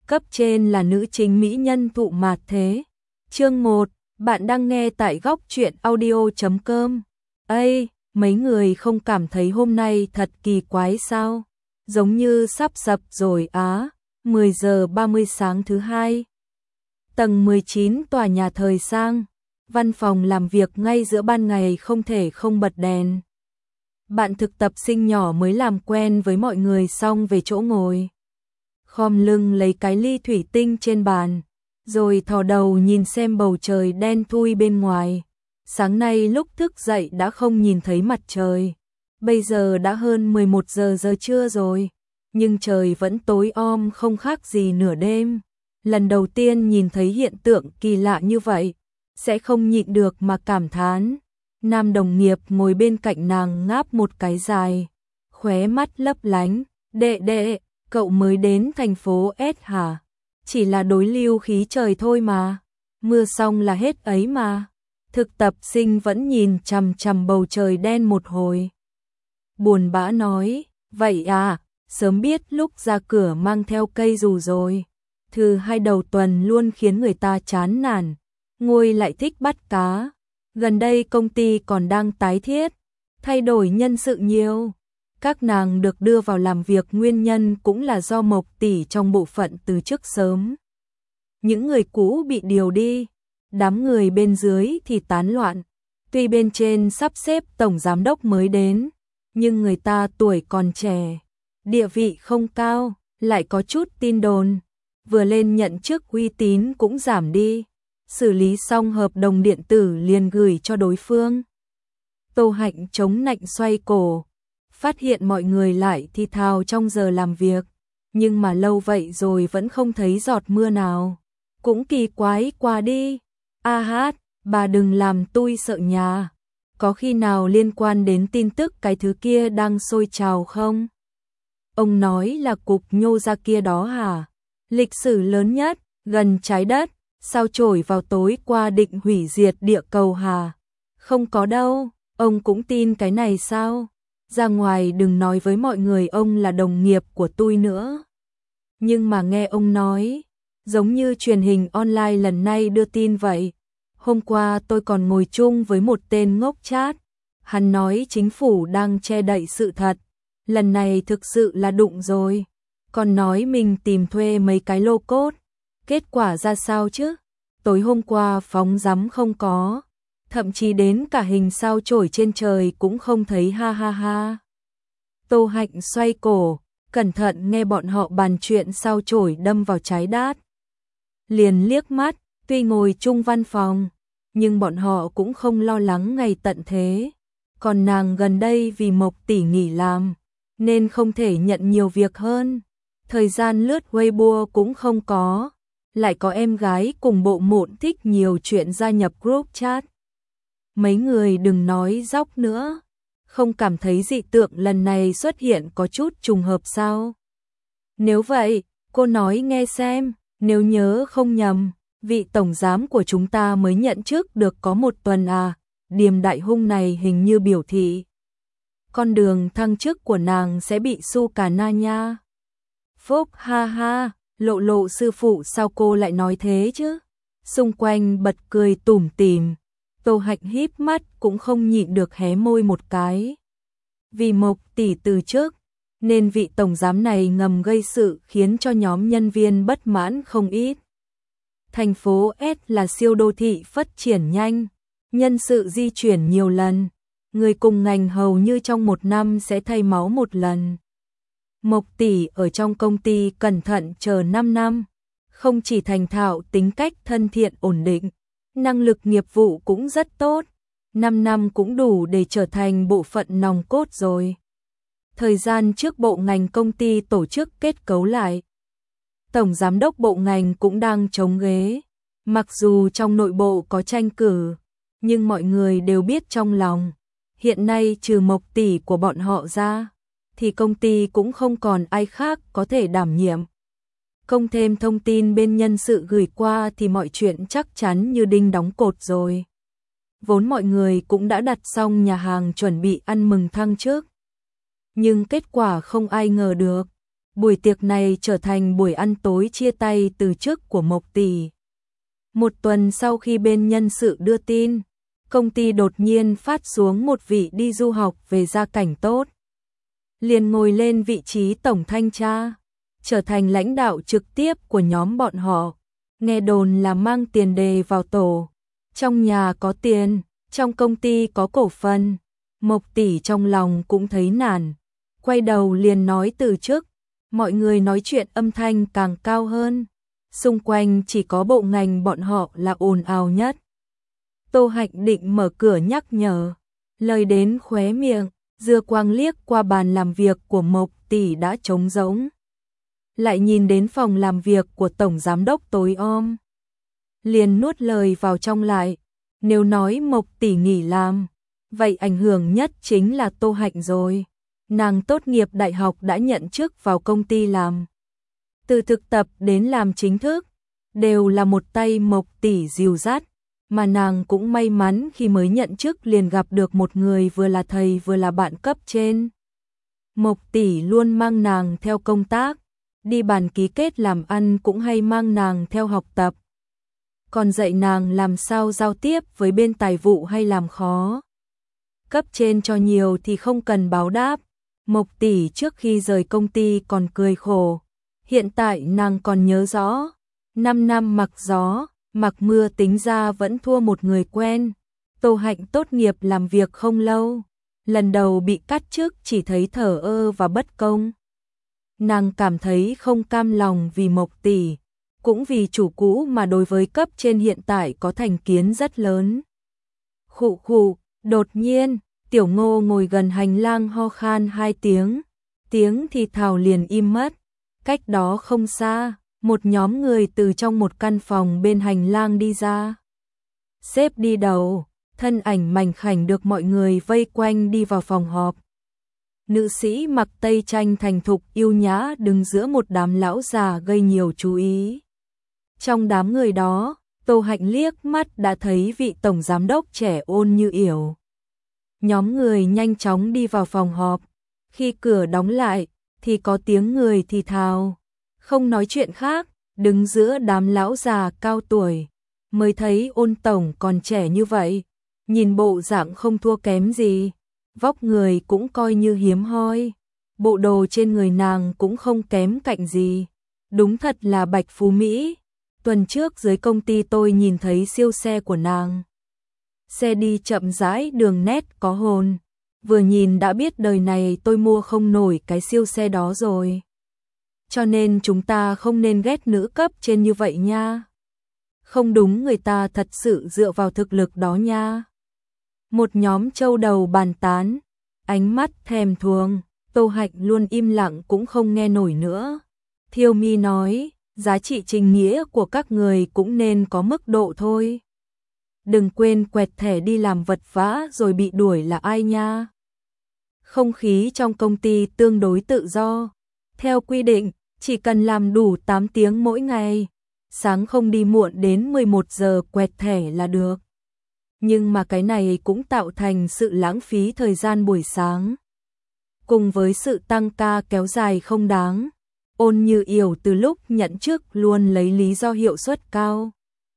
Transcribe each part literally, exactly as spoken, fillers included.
Cấp trên là nữ chính mỹ nhân Thụ Mạt Thế. Chương một, bạn đang nghe tại góc truyện audio chấm com. Ây, mấy người không cảm thấy hôm nay thật kỳ quái sao? Giống như sắp sập rồi á. mười giờ ba mươi sáng thứ hai. Tầng mười chín tòa nhà thời sang. Văn phòng làm việc ngay giữa ban ngày không thể không bật đèn. Bạn thực tập sinh nhỏ mới làm quen với mọi người xong về chỗ ngồi. Khom lưng lấy cái ly thủy tinh trên bàn, rồi thò đầu nhìn xem bầu trời đen thui bên ngoài. Sáng nay lúc thức dậy đã không nhìn thấy mặt trời. Bây giờ đã hơn mười một giờ giờ trưa rồi, nhưng trời vẫn tối om không khác gì nửa đêm. Lần đầu tiên nhìn thấy hiện tượng kỳ lạ như vậy, sẽ không nhịn được mà cảm thán. Nam đồng nghiệp ngồi bên cạnh nàng ngáp một cái dài, khóe mắt lấp lánh. Đệ đệ, cậu mới đến thành phố S hả? Chỉ là đối lưu khí trời thôi mà. Mưa xong là hết ấy mà. Thực tập sinh vẫn nhìn chằm chằm bầu trời đen một hồi. Buồn bã nói, vậy à, sớm biết lúc ra cửa mang theo cây dù rồi. Thứ hai đầu tuần luôn khiến người ta chán nản. Ngôi lại thích bắt cá. Gần đây công ty còn đang tái thiết, thay đổi nhân sự nhiều. Các nàng được đưa vào làm việc nguyên nhân cũng là do Mộc tỷ trong bộ phận từ chức sớm. Những người cũ bị điều đi, đám người bên dưới thì tán loạn. Tuy bên trên sắp xếp tổng giám đốc mới đến, nhưng người ta tuổi còn trẻ, địa vị không cao, lại có chút tin đồn. Vừa lên nhận chức uy tín cũng giảm đi. Xử lý xong hợp đồng điện tử liền gửi cho đối phương. Tô Hạnh chống nạnh xoay cổ, phát hiện mọi người lại thi thào trong giờ làm việc, nhưng mà lâu vậy rồi vẫn không thấy giọt mưa nào. Cũng kỳ quái quá đi. A hát, bà đừng làm tui sợ nhà. Có khi nào liên quan đến tin tức cái thứ kia đang sôi trào không? Ông nói là cục nhô ra kia đó hả? Lịch sử lớn nhất, gần trái đất. Sao chổi vào tối qua định hủy diệt địa cầu hả? Không có đâu, ông cũng tin cái này sao? Ra ngoài đừng nói với mọi người ông là đồng nghiệp của tôi nữa. Nhưng mà nghe ông nói, giống như truyền hình online lần này đưa tin vậy. Hôm qua tôi còn ngồi chung với một tên ngốc chát. Hắn nói chính phủ đang che đậy sự thật. Lần này thực sự là đụng rồi. Còn nói mình tìm thuê mấy cái lô cốt. Kết quả ra sao chứ? Tối hôm qua phóng rắm không có, thậm chí đến cả hình sao chổi trên trời cũng không thấy, ha ha ha. Tô Hạnh xoay cổ, cẩn thận nghe bọn họ bàn chuyện sao chổi đâm vào trái đát. Liền liếc mắt, tuy ngồi chung văn phòng, nhưng bọn họ cũng không lo lắng ngày tận thế. Còn nàng gần đây vì Mộc tỷ nghỉ làm, nên không thể nhận nhiều việc hơn. Thời gian lướt Weibo cũng không có. Lại có em gái cùng bộ mộn thích nhiều chuyện gia nhập group chat. Mấy người đừng nói dóc nữa. Không cảm thấy dị tượng lần này xuất hiện có chút trùng hợp sao? Nếu vậy, cô nói nghe xem. Nếu nhớ không nhầm, vị tổng giám của chúng ta mới nhận chức được có một tuần à. Điềm đại hung này hình như biểu thị con đường thăng chức của nàng sẽ bị su cà na nha. Phúc ha ha. Lộ lộ sư phụ sao cô lại nói thế chứ? Xung quanh bật cười tủm tỉm. Tô Hạnh híp mắt cũng không nhịn được hé môi một cái. Vì Mộc tỷ từ trước, nên vị tổng giám này ngầm gây sự khiến cho nhóm nhân viên bất mãn không ít. Thành phố S là siêu đô thị phát triển nhanh, nhân sự di chuyển nhiều lần. Người cùng ngành hầu như trong một năm sẽ thay máu một lần. Mộc tỷ ở trong công ty cẩn thận chờ năm năm, không chỉ thành thạo tính cách thân thiện ổn định, năng lực nghiệp vụ cũng rất tốt, năm năm cũng đủ để trở thành bộ phận nòng cốt rồi. Thời gian trước bộ ngành công ty tổ chức kết cấu lại, tổng giám đốc bộ ngành cũng đang chống ghế, mặc dù trong nội bộ có tranh cử, nhưng mọi người đều biết trong lòng, hiện nay trừ Mộc tỷ của bọn họ ra, thì công ty cũng không còn ai khác có thể đảm nhiệm. Công thêm thông tin bên nhân sự gửi qua thì mọi chuyện chắc chắn như đinh đóng cột rồi. Vốn mọi người cũng đã đặt xong nhà hàng chuẩn bị ăn mừng thăng chức. Nhưng kết quả không ai ngờ được. Buổi tiệc này trở thành buổi ăn tối chia tay từ chức của Mộc tỷ. Một tuần sau khi bên nhân sự đưa tin, công ty đột nhiên phát xuống một vị đi du học về gia cảnh tốt. Liền ngồi lên vị trí tổng thanh tra, trở thành lãnh đạo trực tiếp của nhóm bọn họ. Nghe đồn là mang tiền đề vào tổ, trong nhà có tiền, trong công ty có cổ phần. Mộc tỷ trong lòng cũng thấy nản, quay đầu liền nói từ chức. Mọi người nói chuyện âm thanh càng cao hơn, xung quanh chỉ có bộ ngành bọn họ là ồn ào nhất. Tô Hạnh định mở cửa nhắc nhở, lời đến khóe miệng, dư quang liếc qua bàn làm việc của Mộc tỷ đã trống rỗng. Lại nhìn đến phòng làm việc của tổng giám đốc tối om, liền nuốt lời vào trong lại. Nếu nói Mộc tỷ nghỉ làm, vậy ảnh hưởng nhất chính là Tô Hạnh rồi. Nàng tốt nghiệp đại học đã nhận chức vào công ty làm. Từ thực tập đến làm chính thức, đều là một tay Mộc tỷ dìu dắt. Mà nàng cũng may mắn khi mới nhận chức liền gặp được một người vừa là thầy vừa là bạn cấp trên. Mộc tỷ luôn mang nàng theo công tác, đi bàn ký kết làm ăn cũng hay mang nàng theo học tập. Còn dạy nàng làm sao giao tiếp với bên tài vụ hay làm khó. Cấp trên cho nhiều thì không cần báo đáp. Mộc tỷ trước khi rời công ty còn cười khổ. Hiện tại nàng còn nhớ rõ, năm năm mặc gió, mặc mưa tính ra vẫn thua một người quen. Tô Hạnh tốt nghiệp làm việc không lâu, lần đầu bị cắt chức chỉ thấy thờ ơ và bất công. Nàng cảm thấy không cam lòng vì Mộc tỷ, cũng vì chủ cũ mà đối với cấp trên hiện tại có thành kiến rất lớn. Khụ khụ, đột nhiên, Tiểu Ngô ngồi gần hành lang ho khan hai tiếng, tiếng thì thào liền im mất. Cách đó không xa, một nhóm người từ trong một căn phòng bên hành lang đi ra. Xếp đi đầu, thân ảnh mảnh khảnh được mọi người vây quanh đi vào phòng họp. Nữ sĩ mặc tây tranh thành thục yêu nhã đứng giữa một đám lão già gây nhiều chú ý. Trong đám người đó, Tô Hạnh liếc mắt đã thấy vị tổng giám đốc trẻ ôn như yểu. Nhóm người nhanh chóng đi vào phòng họp. Khi cửa đóng lại, thì có tiếng người thì thào. Không nói chuyện khác, đứng giữa đám lão già cao tuổi. Mới thấy Ôn tổng còn trẻ như vậy. Nhìn bộ dạng không thua kém gì. Vóc người cũng coi như hiếm hoi. Bộ đồ trên người nàng cũng không kém cạnh gì. Đúng thật là bạch phú Mỹ. Tuần trước dưới công ty tôi nhìn thấy siêu xe của nàng. Xe đi chậm rãi đường nét có hồn. Vừa nhìn đã biết đời này tôi mua không nổi cái siêu xe đó rồi. Cho nên chúng ta không nên ghét nữ cấp trên như vậy nha. Không đúng, người ta thật sự dựa vào thực lực đó nha. Một nhóm trâu đầu bàn tán, ánh mắt thèm thuồng. Tô Hạnh luôn im lặng cũng không nghe nổi nữa. Thiêu Mi nói, giá trị trình nghĩa của các người cũng nên có mức độ thôi. Đừng quên quẹt thẻ đi làm vật vã rồi bị đuổi là ai nha. Không khí trong công ty tương đối tự do. Theo quy định, chỉ cần làm đủ tám tiếng mỗi ngày, sáng không đi muộn đến mười một giờ quẹt thẻ là được. Nhưng mà cái này cũng tạo thành sự lãng phí thời gian buổi sáng. Cùng với sự tăng ca kéo dài không đáng, Ôn như yểu từ lúc nhận chức luôn lấy lý do hiệu suất cao.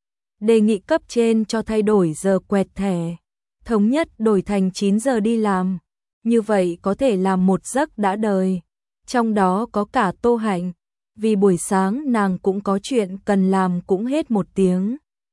Đề nghị cấp trên cho thay đổi giờ quẹt thẻ, thống nhất đổi thành chín giờ đi làm. Như vậy có thể làm một giấc đã đời. Trong đó có cả Tô Hạnh, vì buổi sáng nàng cũng có chuyện cần làm cũng hết một tiếng.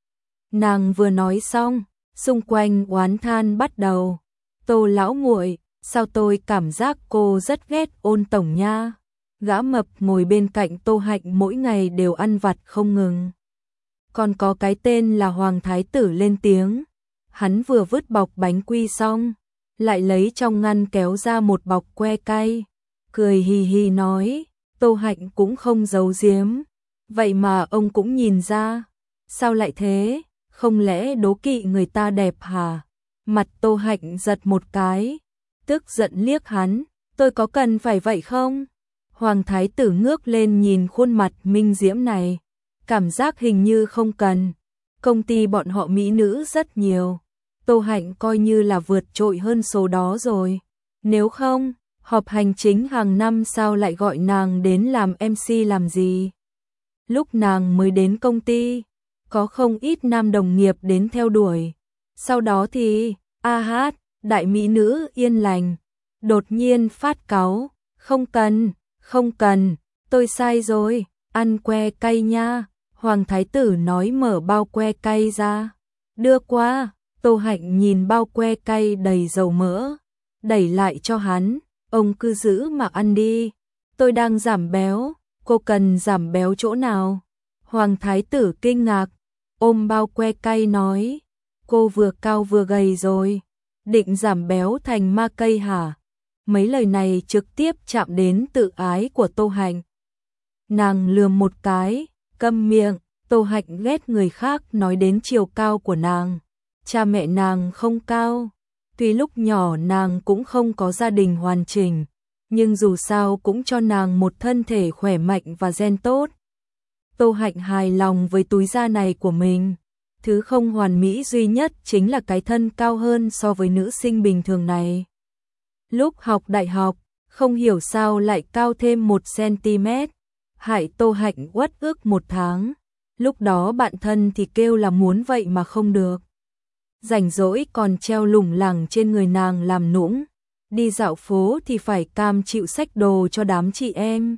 Nàng vừa nói xong, xung quanh oán than bắt đầu. Tô lão muội, sao tôi cảm giác cô rất ghét Ôn tổng nha. Gã mập ngồi bên cạnh Tô Hạnh mỗi ngày đều ăn vặt không ngừng. Còn có cái tên là Hoàng Thái Tử lên tiếng. Hắn vừa vứt bọc bánh quy xong, lại lấy trong ngăn kéo ra một bọc que cay. Cười hì hì nói, Tô Hạnh cũng không giấu giếm. Vậy mà ông cũng nhìn ra. Sao lại thế? Không lẽ đố kỵ người ta đẹp hả? Mặt Tô Hạnh giật một cái, tức giận liếc hắn. Tôi có cần phải vậy không? Hoàng Thái Tử ngước lên nhìn khuôn mặt minh diễm này. Cảm giác hình như không cần. Công ty bọn họ mỹ nữ rất nhiều. Tô Hạnh coi như là vượt trội hơn số đó rồi. Nếu không, Họp hành chính hàng năm sao lại gọi nàng đến làm em xê làm gì? Lúc nàng mới đến công ty, có không ít nam đồng nghiệp đến theo đuổi. Sau đó thì, a hát, đại mỹ nữ Yên Lành, đột nhiên phát cáu, không cần, không cần, tôi sai rồi, ăn que cay nha. Hoàng thái tử nói mở bao que cay ra, đưa qua. Tô Hạnh nhìn bao que cay đầy dầu mỡ, đẩy lại cho hắn, ông cứ giữ mà ăn đi, tôi đang giảm béo, cô cần giảm béo chỗ nào? Hoàng thái tử kinh ngạc, ôm bao que cay nói, cô vừa cao vừa gầy rồi, định giảm béo thành ma cây hả? Mấy lời này trực tiếp chạm đến tự ái của Tô Hạnh. Nàng lườm một cái, câm miệng. Tô Hạnh ghét người khác nói đến chiều cao của nàng. Cha mẹ nàng không cao, tuy lúc nhỏ nàng cũng không có gia đình hoàn chỉnh, nhưng dù sao cũng cho nàng một thân thể khỏe mạnh và gen tốt. Tô Hạnh hài lòng với túi da này của mình. Thứ không hoàn mỹ duy nhất chính là cái thân cao hơn so với nữ sinh bình thường này. Lúc học đại học, không hiểu sao lại cao thêm một xăng-ti-mét, hại Tô Hạnh uất ức một tháng. Lúc đó bạn thân thì kêu là muốn vậy mà không được. Rảnh rỗi còn treo lủng lẳng trên người nàng làm nũng. Đi dạo phố thì phải cam chịu xách đồ cho đám chị em.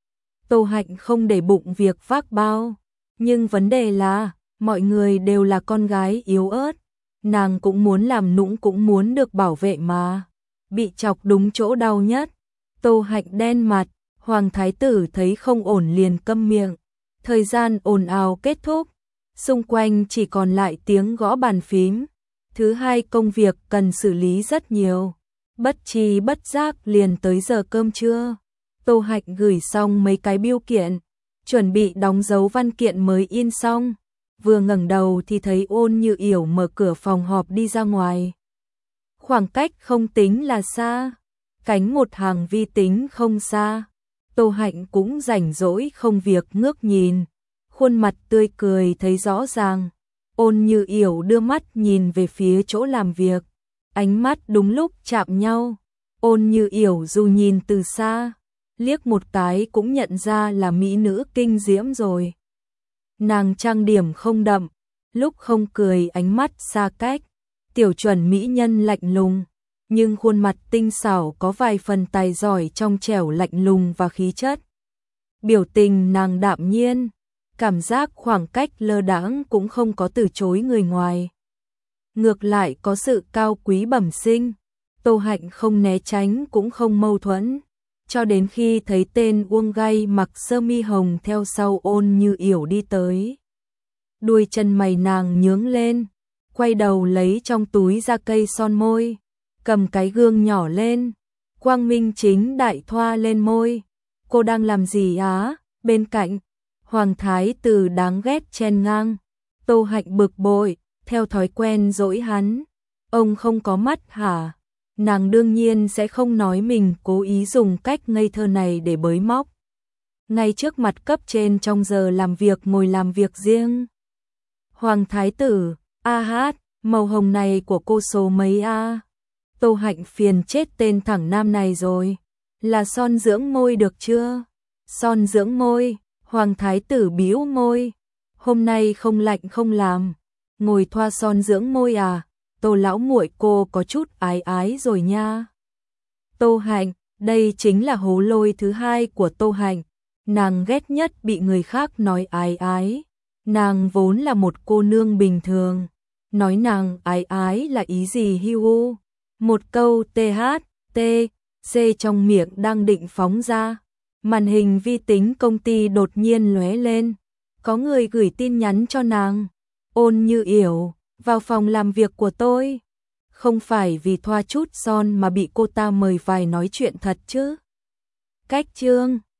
Tô Hạnh không để bụng việc vác bao. Nhưng vấn đề là, mọi người đều là con gái yếu ớt. Nàng cũng muốn làm nũng cũng muốn được bảo vệ mà. Bị chọc đúng chỗ đau nhất. Tô Hạnh đen mặt, Hoàng thái tử thấy không ổn liền câm miệng. Thời gian ồn ào kết thúc, xung quanh chỉ còn lại tiếng gõ bàn phím. Thứ hai công việc cần xử lý rất nhiều. Bất tri bất giác liền tới giờ cơm trưa. Tô Hạnh gửi xong mấy cái bill kiện, chuẩn bị đóng dấu văn kiện mới in xong. Vừa ngẩng đầu thì thấy Ôn Như Yểu mở cửa phòng họp đi ra ngoài. Khoảng cách không tính là xa, cánh một hàng vi tính không xa. Tô Hạnh cũng rảnh rỗi không việc ngước nhìn, khuôn mặt tươi cười thấy rõ ràng. Ôn Như Yểu đưa mắt nhìn về phía chỗ làm việc, ánh mắt đúng lúc chạm nhau. Ôn Như Yểu dù nhìn từ xa, liếc một cái cũng nhận ra là mỹ nữ kinh diễm rồi. Nàng trang điểm không đậm, lúc không cười ánh mắt xa cách, tiểu chuẩn mỹ nhân lạnh lùng. Nhưng khuôn mặt tinh xảo có vài phần tài giỏi trong trẻo lạnh lùng và khí chất. Biểu tình nàng đạm nhiên, cảm giác khoảng cách lơ đãng cũng không có từ chối người ngoài. Ngược lại có sự cao quý bẩm sinh, Tô Hạnh không né tránh cũng không mâu thuẫn. Cho đến khi thấy tên Uông Gai mặc sơ mi hồng theo sau Ôn Như Yểu đi tới. Đuôi chân mày nàng nhướng lên, quay đầu lấy trong túi ra cây son môi. Cầm cái gương nhỏ lên, quang minh chính đại thoa lên môi. Cô đang làm gì á? Bên cạnh, Hoàng thái tử đáng ghét chen ngang. Tô Hạnh bực bội, theo thói quen dỗi hắn. Ông không có mắt hả? Nàng đương nhiên sẽ không nói mình cố ý dùng cách ngây thơ này để bới móc. Ngay trước mặt cấp trên trong giờ làm việc ngồi làm việc riêng. Hoàng thái tử, a hát, màu hồng này của cô số mấy a? Tô Hạnh phiền chết tên thẳng nam này rồi. Là son dưỡng môi được chưa? Son dưỡng môi, Hoàng thái tử bĩu môi. Hôm nay không lạnh không làm, ngồi thoa son dưỡng môi à? Tô lão muội cô có chút ái ái rồi nha. Tô Hạnh, đây chính là hố lôi thứ hai của Tô Hạnh. Nàng ghét nhất bị người khác nói ái ái. Nàng vốn là một cô nương bình thường. Nói nàng ái ái là ý gì hiu? Một câu th, t, c trong miệng đang định phóng ra. Màn hình vi tính công ty đột nhiên lóe lên. Có người gửi tin nhắn cho nàng. Ôn Như Yểu, vào phòng làm việc của tôi. Không phải vì thoa chút son mà bị cô ta mời vài nói chuyện thật chứ. Cách chương